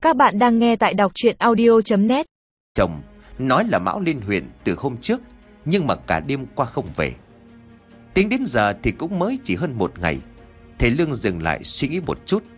Các bạn đang nghe tại đọc truyện audio.net. Chồng nói là Mão lên huyện từ hôm trước, nhưng mà cả đêm qua không về. Tính đến giờ thì cũng mới chỉ hơn một ngày. Thầy Lương dừng lại suy nghĩ một chút.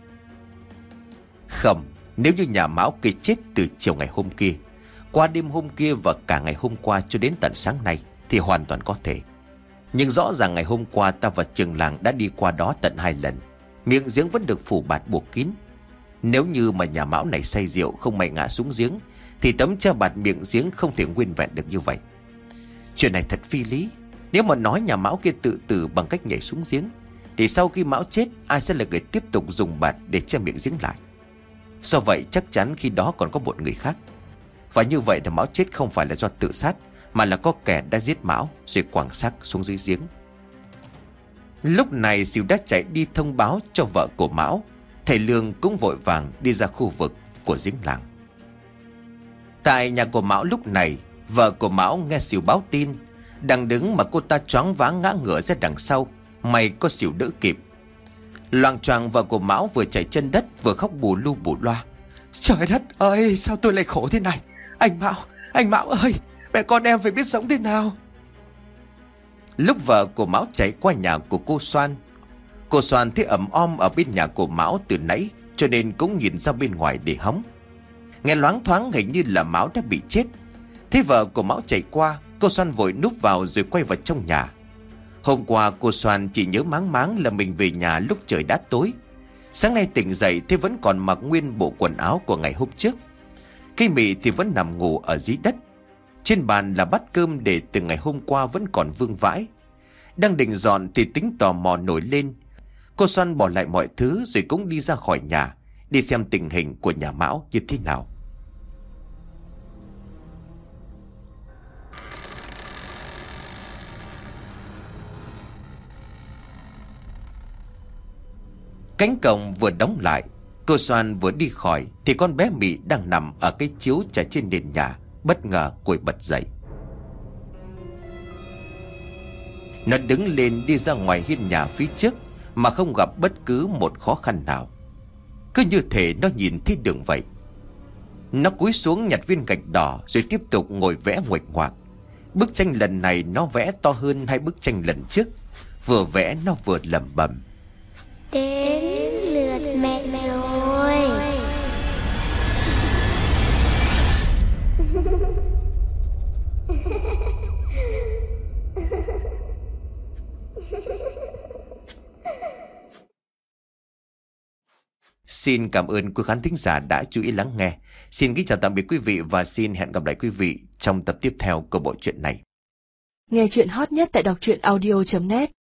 Không, nếu như nhà Mão kia chết từ chiều ngày hôm kia, qua đêm hôm kia và cả ngày hôm qua cho đến tận sáng nay thì hoàn toàn có thể. Nhưng rõ ràng ngày hôm qua ta và trường làng đã đi qua đó tận 2 lần. Miệng giếng vẫn được phủ bạt buộc kín. Nếu như mà nhà Mão này say rượu không may ngã xuống giếng thì tấm che bạt miệng giếng không thể nguyên vẹn được như vậy. Chuyện này thật phi lý. Nếu mà nói nhà Mão kia tự tử bằng cách nhảy xuống giếng thì sau khi Mão chết, ai sẽ là người tiếp tục dùng bạt để che miệng giếng lại? Do vậy chắc chắn khi đó còn có một người khác. Và như vậy là Mão chết không phải là do tự sát, mà là có kẻ đã giết Mão rồi quẳng xác xuống dưới giếng. Lúc này Sỉu đã chạy đi thông báo cho vợ của Mão. Thầy Lương cũng vội vàng đi ra khu vực của giếng làng. Tại nhà của Mão lúc này, vợ của Mão nghe Sỉu báo tin. Đang đứng mà cô ta choáng váng ngã ngửa ra đằng sau. May có Sỉu đỡ kịp. Loạng choạng vợ của Mão vừa chảy chân đất vừa khóc bù lu bù loa. Trời đất ơi, sao tôi lại khổ thế này? Anh Mão ơi, mẹ con em phải biết sống thế nào? Lúc vợ của Mão chạy qua nhà của cô Soan thấy ẩm om ở bên nhà của Mão từ nãy, cho nên cũng nhìn ra bên ngoài để hóng. Nghe loáng thoáng hình như là Mão đã bị chết. Thấy vợ của Mão chạy qua, cô Soan vội núp vào rồi quay vào trong nhà. Hôm qua cô Soan chỉ nhớ máng máng là mình về nhà lúc trời đã tối. Sáng nay tỉnh dậy thì vẫn còn mặc nguyên bộ quần áo của ngày hôm trước. Cây mị thì vẫn nằm ngủ ở dưới đất. Trên bàn là bát cơm để từ ngày hôm qua vẫn còn vương vãi. Đang định dọn thì tính tò mò nổi lên. Cô Soan bỏ lại mọi thứ rồi cũng đi ra khỏi nhà, đi xem tình hình của nhà Mão như thế nào. Cánh cổng vừa đóng lại, cô Soan vừa đi khỏi thì con bé Mị đang nằm ở cái chiếu trải trên nền nhà bất ngờ ngồi bật dậy. Nó đứng lên đi ra ngoài hiên nhà phía trước mà không gặp bất cứ một khó khăn nào. Cứ như thể nó nhìn thấy đường vậy. Nó cúi xuống nhặt viên gạch đỏ rồi tiếp tục ngồi vẽ nguệch ngoạc. Bức tranh lần này nó vẽ to hơn 2 bức tranh lần trước. Vừa vẽ nó vừa lẩm bẩm: đến lượt mẹ rồi. Xin cảm ơn quý khán thính giả đã chú ý lắng nghe. Xin kính chào tạm biệt quý vị và xin hẹn gặp lại quý vị trong tập tiếp theo của bộ truyện này. Nghe truyện hot nhất tại đọc truyện audio.net.